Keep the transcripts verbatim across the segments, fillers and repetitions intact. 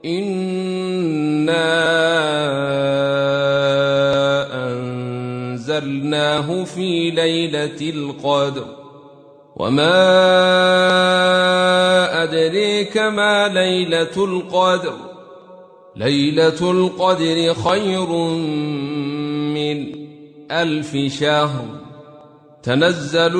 إنا أنزلناه في ليلة القدر وما أدريك ما ليلة القدر ليلة القدر خير من ألف شهر تنزل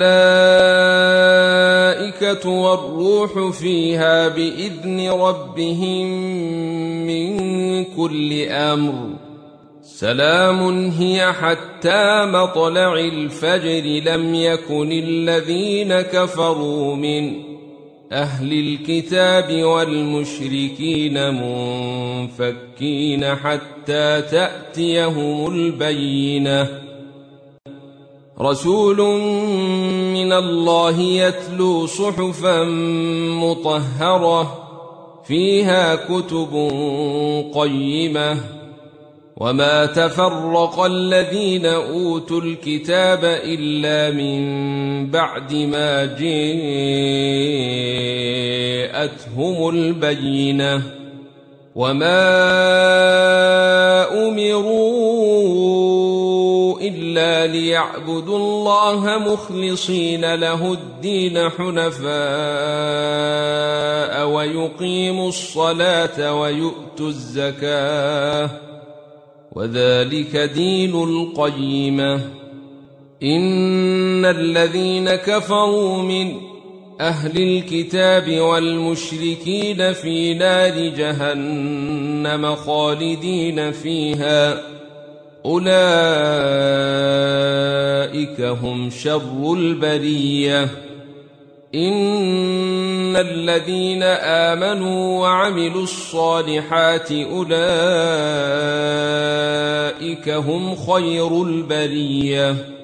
الملائكة والروح فيها بإذن ربهم من كل أمر سلام هي حتى مطلع الفجر لم يكن الذين كفروا من أهل الكتاب والمشركين منفكين حتى تأتيهم البينة رسول من الله يتلو صحفا مطهرة فيها كتب قيمة وما تفرق الذين أوتوا الكتاب إلا من بعد ما جاءتهم البينة وما أمروا إلا ليعبدوا الله مخلصين له الدين حنفاء ويقيموا الصلاة ويؤتوا الزكاة وذلك دين القيمة إن الذين كفروا من أهل الكتاب والمشركين في نار جهنم خالدين فيها أولئك هم شر البرية إن الذين آمنوا وعملوا الصالحات أولئك هم خير البرية